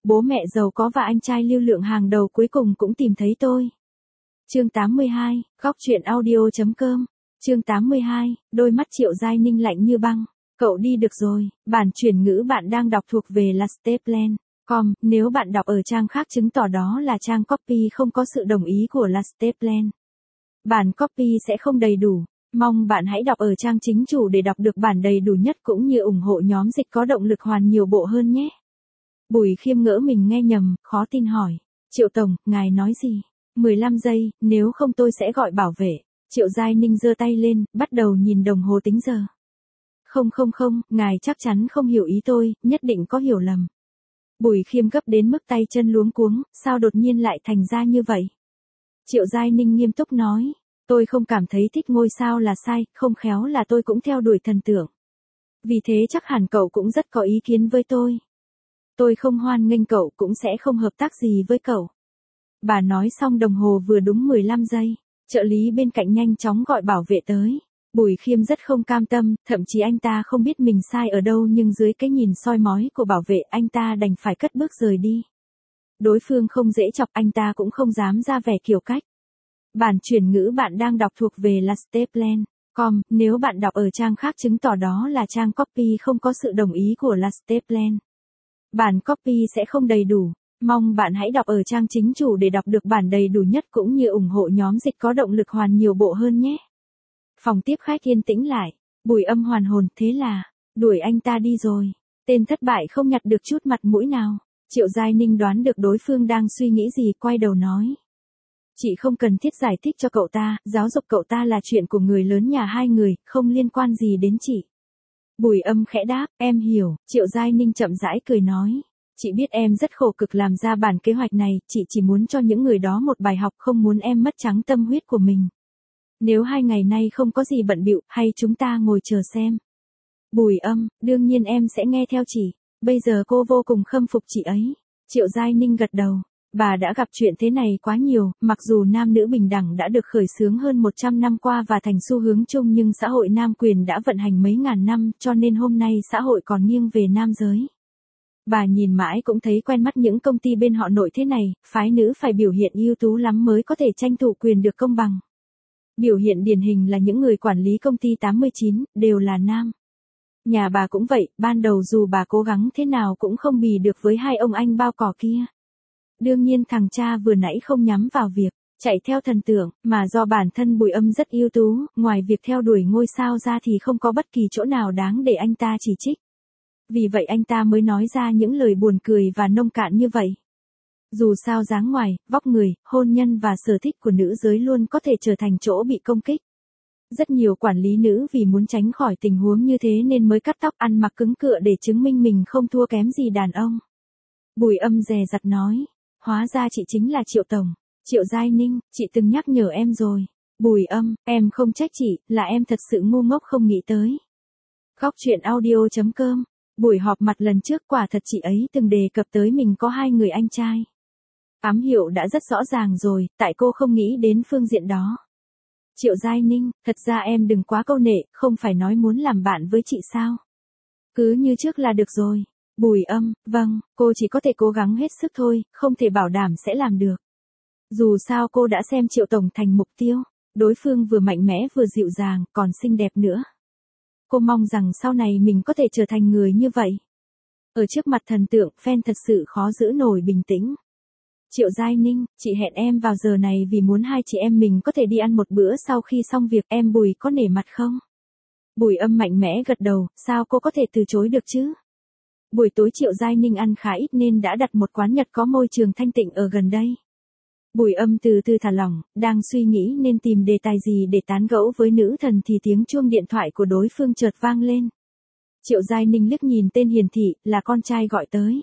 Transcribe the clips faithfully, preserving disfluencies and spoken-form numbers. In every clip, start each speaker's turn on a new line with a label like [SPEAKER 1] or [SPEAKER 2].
[SPEAKER 1] bố mẹ giàu có và anh trai lưu lượng hàng đầu cuối cùng cũng tìm thấy tôi. Chương tám mươi hai, góc truyện audio.com. Chương tám mươi hai, đôi mắt Triệu Giai Ninh lạnh như băng. Cậu đi được rồi, bản chuyển ngữ bạn đang đọc thuộc về lasteplan chấm com, nếu bạn đọc ở trang khác chứng tỏ đó là trang copy không có sự đồng ý của lasteplan. Bản copy sẽ không đầy đủ, mong bạn hãy đọc ở trang chính chủ để đọc được bản đầy đủ nhất cũng như ủng hộ nhóm dịch có động lực hoàn nhiều bộ hơn nhé. Bùi Khiêm ngỡ mình nghe nhầm, khó tin hỏi, Triệu Tổng, ngài nói gì? mười lăm giây, nếu không tôi sẽ gọi bảo vệ. Triệu Giai Ninh giơ tay lên, bắt đầu nhìn đồng hồ tính giờ. Không không không, ngài chắc chắn không hiểu ý tôi, nhất định có hiểu lầm. Bùi Khiêm gấp đến mức tay chân luống cuống, sao đột nhiên lại thành ra như vậy? Triệu Giai Ninh nghiêm túc nói, tôi không cảm thấy thích ngôi sao là sai, không khéo là tôi cũng theo đuổi thần tượng. Vì thế chắc hẳn cậu cũng rất có ý kiến với tôi. Tôi không hoan nghênh cậu cũng sẽ không hợp tác gì với cậu. Bà nói xong đồng hồ vừa đúng mười lăm giây, trợ lý bên cạnh nhanh chóng gọi bảo vệ tới. Bùi Khiêm rất không cam tâm, thậm chí anh ta không biết mình sai ở đâu nhưng dưới cái nhìn soi mói của bảo vệ anh ta đành phải cất bước rời đi. Đối phương không dễ chọc anh ta cũng không dám ra vẻ kiểu cách. Bản chuyển ngữ bạn đang đọc thuộc về lasteplan chấm com, nếu bạn đọc ở trang khác chứng tỏ đó là trang copy không có sự đồng ý của lasteplan. Bản copy sẽ không đầy đủ, mong bạn hãy đọc ở trang chính chủ để đọc được bản đầy đủ nhất cũng như ủng hộ nhóm dịch có động lực hoàn nhiều bộ hơn nhé. Phòng tiếp khách yên tĩnh lại, Bùi Âm hoàn hồn, thế là, đuổi anh ta đi rồi, tên thất bại không nhặt được chút mặt mũi nào. Triệu Giai Ninh đoán được đối phương đang suy nghĩ gì, quay đầu nói. Chị không cần thiết giải thích cho cậu ta, giáo dục cậu ta là chuyện của người lớn nhà hai người, không liên quan gì đến chị. Bùi Âm khẽ đáp, em hiểu. Triệu Giai Ninh chậm rãi cười nói. Chị biết em rất khổ cực làm ra bản kế hoạch này, chị chỉ muốn cho những người đó một bài học, không muốn em mất trắng tâm huyết của mình. Nếu hai ngày nay không có gì bận bịu, hay chúng ta ngồi chờ xem. Bùi Âm, đương nhiên em sẽ nghe theo chị. Bây giờ cô vô cùng khâm phục chị ấy. Triệu Giai Ninh gật đầu. Bà đã gặp chuyện thế này quá nhiều, mặc dù nam nữ bình đẳng đã được khởi xướng hơn một trăm năm qua và thành xu hướng chung nhưng xã hội nam quyền đã vận hành mấy ngàn năm cho nên hôm nay xã hội còn nghiêng về nam giới. Bà nhìn mãi cũng thấy quen mắt những công ty bên họ nội thế này, phái nữ phải biểu hiện ưu tú lắm mới có thể tranh thủ quyền được công bằng. Biểu hiện điển hình là những người quản lý công ty tám mươi chín, đều là nam. Nhà bà cũng vậy, ban đầu dù bà cố gắng thế nào cũng không bì được với hai ông anh bao cỏ kia. Đương nhiên thằng cha vừa nãy không nhắm vào việc chạy theo thần tượng, mà do bản thân Bùi Âm rất ưu tú, ngoài việc theo đuổi ngôi sao ra thì không có bất kỳ chỗ nào đáng để anh ta chỉ trích. Vì vậy anh ta mới nói ra những lời buồn cười và nông cạn như vậy. Dù sao dáng ngoài, vóc người, hôn nhân và sở thích của nữ giới luôn có thể trở thành chỗ bị công kích. Rất nhiều quản lý nữ vì muốn tránh khỏi tình huống như thế nên mới cắt tóc ăn mặc cứng cựa để chứng minh mình không thua kém gì đàn ông. Bùi Âm dè dặt nói, hóa ra chị chính là Triệu Tổng. Triệu Giai Ninh, chị từng nhắc nhở em rồi. Bùi Âm, em không trách chị, là em thật sự ngu ngốc không nghĩ tới. Góc truyện audio.com. Buổi họp mặt lần trước quả thật chị ấy từng đề cập tới mình có hai người anh trai. Ám hiệu đã rất rõ ràng rồi, tại cô không nghĩ đến phương diện đó. Triệu Giai Ninh, thật ra em đừng quá câu nệ, không phải nói muốn làm bạn với chị sao? Cứ như trước là được rồi. Bùi Âm, vâng, cô chỉ có thể cố gắng hết sức thôi, không thể bảo đảm sẽ làm được. Dù sao cô đã xem Triệu Tổng thành mục tiêu, đối phương vừa mạnh mẽ vừa dịu dàng, còn xinh đẹp nữa. Cô mong rằng sau này mình có thể trở thành người như vậy. Ở trước mặt thần tượng, fan thật sự khó giữ nổi bình tĩnh. Triệu Giai Ninh, chị hẹn em vào giờ này vì muốn hai chị em mình có thể đi ăn một bữa sau khi xong việc, em Bùi có nể mặt không? Bùi Âm mạnh mẽ gật đầu, sao cô có thể từ chối được chứ? Buổi tối Triệu Giai Ninh ăn khá ít nên đã đặt một quán Nhật có môi trường thanh tịnh ở gần đây. Bùi Âm từ từ thả lỏng, đang suy nghĩ nên tìm đề tài gì để tán gẫu với nữ thần thì tiếng chuông điện thoại của đối phương chợt vang lên. Triệu Giai Ninh liếc nhìn tên hiển thị, là con trai gọi tới.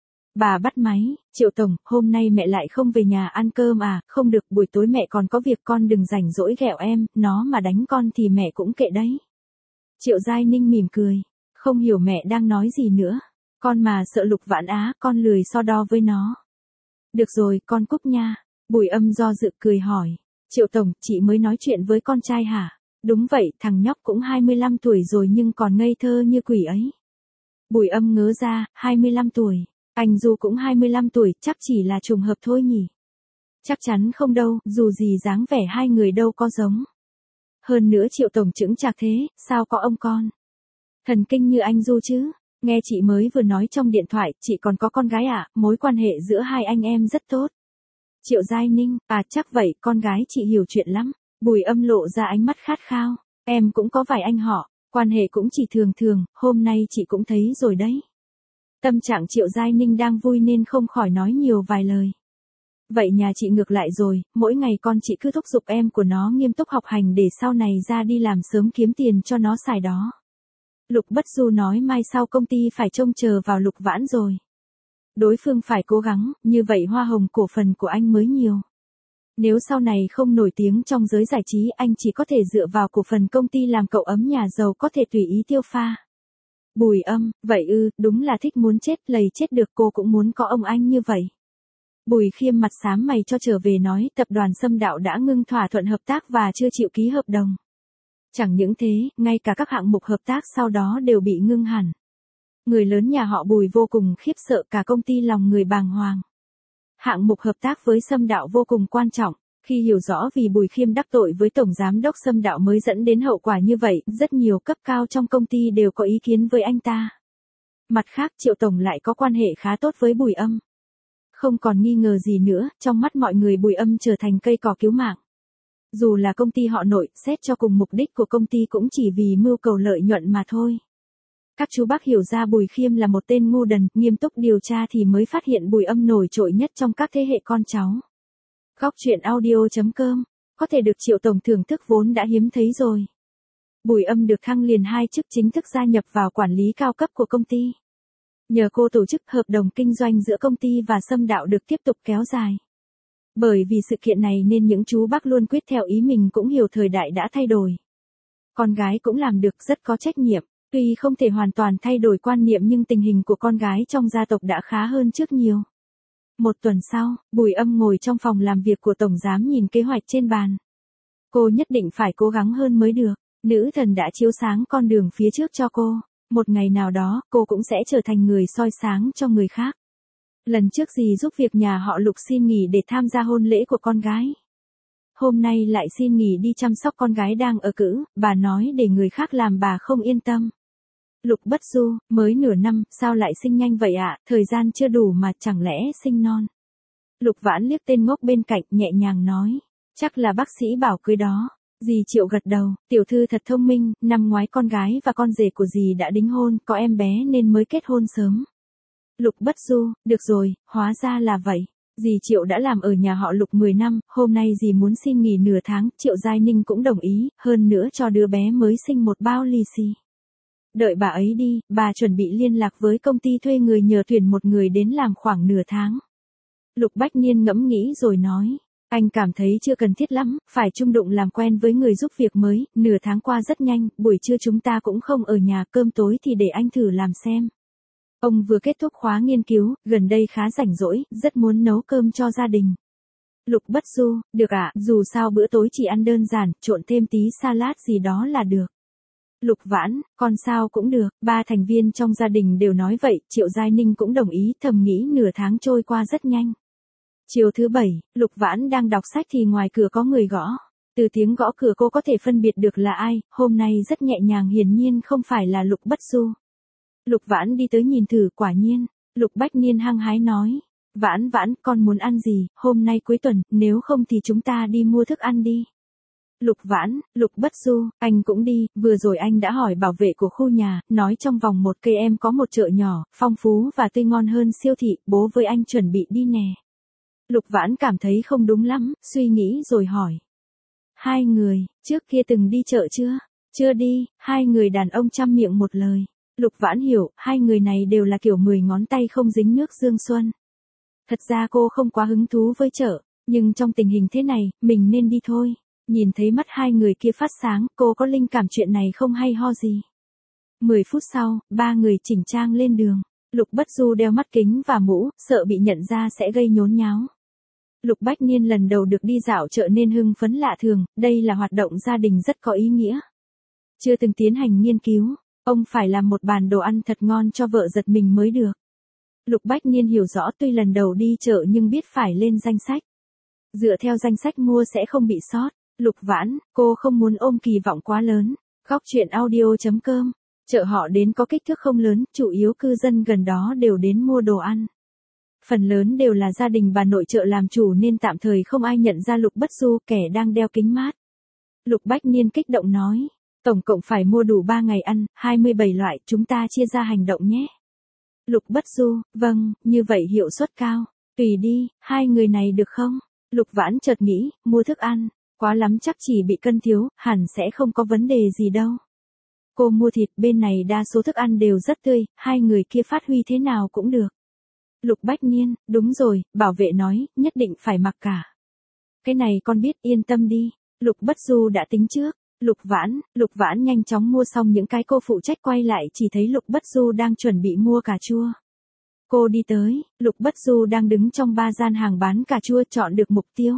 [SPEAKER 1] Bà bắt máy, Triệu Tổng, hôm nay mẹ lại không về nhà ăn cơm à, không được, buổi tối mẹ còn có việc, con đừng rảnh rỗi ghẹo em, nó mà đánh con thì mẹ cũng kệ đấy. Triệu Giai Ninh mỉm cười, không hiểu mẹ đang nói gì nữa, con mà sợ Lục Vãn Á, con lười so đo với nó. Được rồi, con cúp nha. Bùi Âm do dự cười hỏi, Triệu Tổng, chị mới nói chuyện với con trai hả? Đúng vậy, thằng nhóc cũng hai mươi lăm tuổi rồi nhưng còn ngây thơ như quỷ ấy. Bùi Âm ngớ ra, hai mươi lăm tuổi. Anh Du cũng hai mươi lăm tuổi, chắc chỉ là trùng hợp thôi nhỉ. Chắc chắn không đâu, dù gì dáng vẻ hai người đâu có giống. Hơn nữa Triệu tổng chững chạc thế, sao có ông con? Thần kinh như anh Du chứ. Nghe chị mới vừa nói trong điện thoại, chị còn có con gái à, mối quan hệ giữa hai anh em rất tốt. Triệu Giai Ninh, à chắc vậy, con gái chị hiểu chuyện lắm. Bùi Âm lộ ra ánh mắt khát khao. Em cũng có vài anh họ, quan hệ cũng chỉ thường thường, hôm nay chị cũng thấy rồi đấy. Tâm trạng Triệu Giai Ninh đang vui nên không khỏi nói nhiều vài lời. Vậy nhà chị ngược lại rồi, mỗi ngày con chị cứ thúc giục em của nó nghiêm túc học hành để sau này ra đi làm sớm kiếm tiền cho nó xài đó. Lục Bất Du nói mai sau công ty phải trông chờ vào Lục Vãn rồi. Đối phương phải cố gắng, như vậy hoa hồng cổ phần của anh mới nhiều. Nếu sau này không nổi tiếng trong giới giải trí anh chỉ có thể dựa vào cổ phần công ty làm cậu ấm nhà giàu có thể tùy ý tiêu pha. Bùi Âm, vậy ư, đúng là thích muốn chết, lầy chết được cô cũng muốn có ông anh như vậy. Bùi Khiêm mặt xám mày cho trở về nói tập đoàn Sâm Đạo đã ngưng thỏa thuận hợp tác và chưa chịu ký hợp đồng. Chẳng những thế, ngay cả các hạng mục hợp tác sau đó đều bị ngưng hẳn. Người lớn nhà họ Bùi vô cùng khiếp sợ, cả công ty lòng người bàng hoàng. Hạng mục hợp tác với Sâm Đạo vô cùng quan trọng, khi hiểu rõ vì Bùi Khiêm đắc tội với Tổng Giám đốc Sâm Đạo mới dẫn đến hậu quả như vậy, rất nhiều cấp cao trong công ty đều có ý kiến với anh ta. Mặt khác Triệu Tổng lại có quan hệ khá tốt với Bùi Âm. Không còn nghi ngờ gì nữa, trong mắt mọi người Bùi Âm trở thành cây cỏ cứu mạng. Dù là công ty họ nội, xét cho cùng mục đích của công ty cũng chỉ vì mưu cầu lợi nhuận mà thôi. Các chú bác hiểu ra Bùi Khiêm là một tên ngu đần, nghiêm túc điều tra thì mới phát hiện Bùi Âm nổi trội nhất trong các thế hệ con cháu. Góc truyện audio chấm com, có thể được Triệu Tổng thưởng thức vốn đã hiếm thấy rồi. Bùi Âm được thăng liền hai chức, chính thức gia nhập vào quản lý cao cấp của công ty. Nhờ cô tổ chức, hợp đồng kinh doanh giữa công ty và Sâm Đạo được tiếp tục kéo dài. Bởi vì sự kiện này nên những chú bác luôn quyết theo ý mình, cũng hiểu thời đại đã thay đổi. Con gái cũng làm được, rất có trách nhiệm. Tuy không thể hoàn toàn thay đổi quan niệm nhưng tình hình của con gái trong gia tộc đã khá hơn trước nhiều. Một tuần sau, Bùi Âm ngồi trong phòng làm việc của Tổng Giám nhìn kế hoạch trên bàn. Cô nhất định phải cố gắng hơn mới được. Nữ thần đã chiếu sáng con đường phía trước cho cô. Một ngày nào đó, cô cũng sẽ trở thành người soi sáng cho người khác. Lần trước dì giúp việc nhà họ Lục xin nghỉ để tham gia hôn lễ của con gái. Hôm nay lại xin nghỉ đi chăm sóc con gái đang ở cữ, bà nói để người khác làm bà không yên tâm. Lục Bất Du, mới nửa năm, sao lại sinh nhanh vậy ạ, à? Thời gian chưa đủ mà chẳng lẽ sinh non. Lục Vãn liếc tên ngốc bên cạnh, nhẹ nhàng nói, chắc là bác sĩ bảo cưới đó. Dì Triệu gật đầu, tiểu thư thật thông minh, năm ngoái con gái và con rể của dì đã đính hôn, có em bé nên mới kết hôn sớm. Lục Bất Du, được rồi, hóa ra là vậy. Dì Triệu đã làm ở nhà họ Lục mười năm, hôm nay dì muốn xin nghỉ nửa tháng, Triệu Giai Ninh cũng đồng ý, hơn nữa cho đứa bé mới sinh một bao lì xì. Đợi bà ấy đi, bà chuẩn bị liên lạc với công ty thuê người nhờ tuyển một người đến làm khoảng nửa tháng. Lục Bách Niên ngẫm nghĩ rồi nói, anh cảm thấy chưa cần thiết lắm, phải chung đụng làm quen với người giúp việc mới, nửa tháng qua rất nhanh, buổi trưa chúng ta cũng không ở nhà, cơm tối thì để anh thử làm xem. Ông vừa kết thúc khóa nghiên cứu, gần đây khá rảnh rỗi, rất muốn nấu cơm cho gia đình. Lục Bất Du, được ạ, à, dù sao bữa tối chỉ ăn đơn giản, trộn thêm tí salad gì đó là được. Lục Vãn, con sao cũng được, ba thành viên trong gia đình đều nói vậy, Triệu Giai Ninh cũng đồng ý, thầm nghĩ nửa tháng trôi qua rất nhanh. Chiều thứ bảy, Lục Vãn đang đọc sách thì ngoài cửa có người gõ. Từ tiếng gõ cửa cô có thể phân biệt được là ai, hôm nay rất nhẹ nhàng, hiển nhiên không phải là Lục Bất Du. Lục Vãn đi tới nhìn thử, quả nhiên, Lục Bách Niên hăng hái nói, Vãn Vãn, con muốn ăn gì, hôm nay cuối tuần, nếu không thì chúng ta đi mua thức ăn đi. Lục Vãn, Lục Bất Du, anh cũng đi, vừa rồi anh đã hỏi bảo vệ của khu nhà, nói trong vòng một cây em có một chợ nhỏ, phong phú và tươi ngon hơn siêu thị, bố với anh chuẩn bị đi nè. Lục Vãn cảm thấy không đúng lắm, suy nghĩ rồi hỏi. Hai người, trước kia từng đi chợ chưa? Chưa đi, hai người đàn ông chăm miệng một lời. Lục Vãn hiểu, hai người này đều là kiểu mười ngón tay không dính nước dương xuân. Thật ra cô không quá hứng thú với chợ, nhưng trong tình hình thế này, mình nên đi thôi. Nhìn thấy mắt hai người kia phát sáng, cô có linh cảm chuyện này không hay ho gì. Mười phút sau, ba người chỉnh trang lên đường. Lục Bất Du đeo mắt kính và mũ, sợ bị nhận ra sẽ gây nhốn nháo. Lục Bách Niên lần đầu được đi dạo chợ nên hưng phấn lạ thường, đây là hoạt động gia đình rất có ý nghĩa. Chưa từng tiến hành nghiên cứu, ông phải làm một bàn đồ ăn thật ngon cho vợ giật mình mới được. Lục Bách Niên hiểu rõ tuy lần đầu đi chợ nhưng biết phải lên danh sách. Dựa theo danh sách mua sẽ không bị sót. Lục Vãn, cô không muốn ôm kỳ vọng quá lớn. Góc chuyện audio.com. Chợ họ đến có kích thước không lớn, chủ yếu cư dân gần đó đều đến mua đồ ăn. Phần lớn đều là gia đình bà nội chợ làm chủ nên tạm thời không ai nhận ra Lục Bất Du, kẻ đang đeo kính mát. Lục Bách Niên kích động nói, tổng cộng phải mua đủ ba ngày ăn, hai mươi bảy loại, chúng ta chia ra hành động nhé. Lục Bất Du, vâng, như vậy hiệu suất cao. Tùy đi, hai người này được không? Lục Vãn chợt nghĩ, mua thức ăn, quá lắm chắc chỉ bị cân thiếu, hẳn sẽ không có vấn đề gì đâu. Cô mua thịt, bên này đa số thức ăn đều rất tươi, hai người kia phát huy thế nào cũng được. Lục Bách Niên, đúng rồi, bảo vệ nói, nhất định phải mặc cả. Cái này con biết, yên tâm đi. Lục Bất Du đã tính trước. Lục Vãn, Lục Vãn nhanh chóng mua xong những cái cô phụ trách quay lại chỉ thấy Lục Bất Du đang chuẩn bị mua cà chua. Cô đi tới, Lục Bất Du đang đứng trong ba gian hàng bán cà chua chọn được mục tiêu.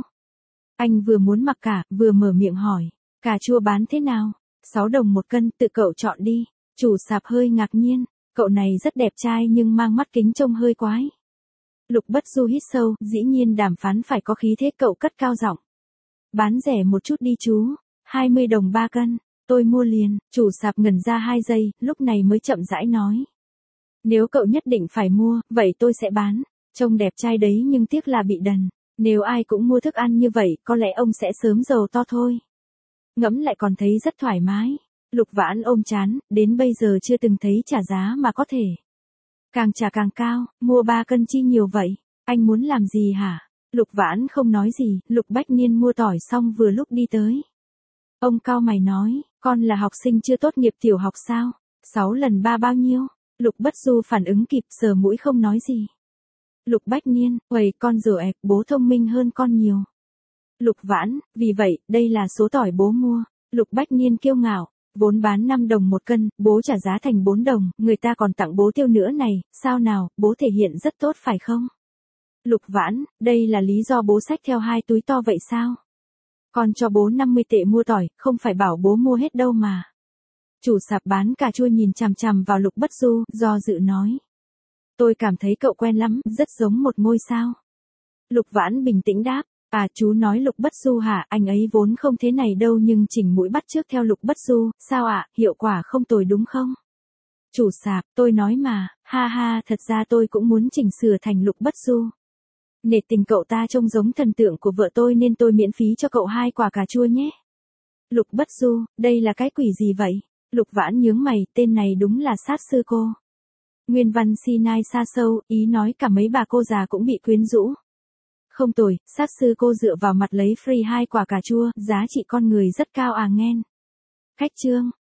[SPEAKER 1] Anh vừa muốn mặc cả, vừa mở miệng hỏi, cà chua bán thế nào? sáu đồng một cân, tự cậu chọn đi. Chủ sạp hơi ngạc nhiên, cậu này rất đẹp trai nhưng mang mắt kính trông hơi quái. Lục Bất Du hít sâu, dĩ nhiên đàm phán phải có khí thế, cậu cất cao giọng. Bán rẻ một chút đi chú, hai mươi đồng ba cân, tôi mua liền. Chủ sạp ngẩn ra hai giây, lúc này mới chậm rãi nói. Nếu cậu nhất định phải mua, vậy tôi sẽ bán. Trông đẹp trai đấy nhưng tiếc là bị đần. Nếu ai cũng mua thức ăn như vậy, có lẽ ông sẽ sớm giàu to thôi. Ngẫm lại còn thấy rất thoải mái. Lục Vãn ôm chán, đến bây giờ chưa từng thấy trả giá mà có thể. Càng trả càng cao, mua ba cân chi nhiều vậy, anh muốn làm gì hả? Lục Vãn không nói gì, Lục Bách Niên mua tỏi xong vừa lúc đi tới. Ông cau mày nói, con là học sinh chưa tốt nghiệp tiểu học sao? sáu lần ba bao nhiêu? Lục Bất Du phản ứng kịp, sờ mũi không nói gì. Lục Bách Niên, uầy, con rửa ẹp, bố thông minh hơn con nhiều. Lục Vãn, vì vậy, đây là số tỏi bố mua. Lục Bách Niên kiêu ngạo, vốn bán năm đồng một cân, bố trả giá thành bốn đồng, người ta còn tặng bố tiêu nữa này, sao nào, bố thể hiện rất tốt phải không? Lục Vãn, đây là lý do bố xách theo hai túi to vậy sao? Con cho bố năm mươi tệ mua tỏi, không phải bảo bố mua hết đâu mà. Chủ sạp bán cà chua nhìn chằm chằm vào Lục Bất Du, do dự nói. Tôi cảm thấy cậu quen lắm, rất giống một ngôi sao. Lục Vãn bình tĩnh đáp, à chú nói Lục Bất Du hả, anh ấy vốn không thế này đâu nhưng chỉnh mũi bắt chước theo Lục Bất Du, sao ạ, à? Hiệu quả không tồi đúng không? Chủ sạp, tôi nói mà, ha ha, thật ra tôi cũng muốn chỉnh sửa thành Lục Bất Du. Nể tình cậu ta trông giống thần tượng của vợ tôi nên tôi miễn phí cho cậu hai quả cà chua nhé. Lục Bất Du, đây là cái quỷ gì vậy? Lục Vãn nhướng mày, tên này đúng là sát sư cô. Nguyên văn Sinai xa sâu, ý nói cả mấy bà cô già cũng bị quyến rũ. Không tồi, sát sư cô dựa vào mặt lấy free hai quả cà chua, giá trị con người rất cao à nghen. Cách chương.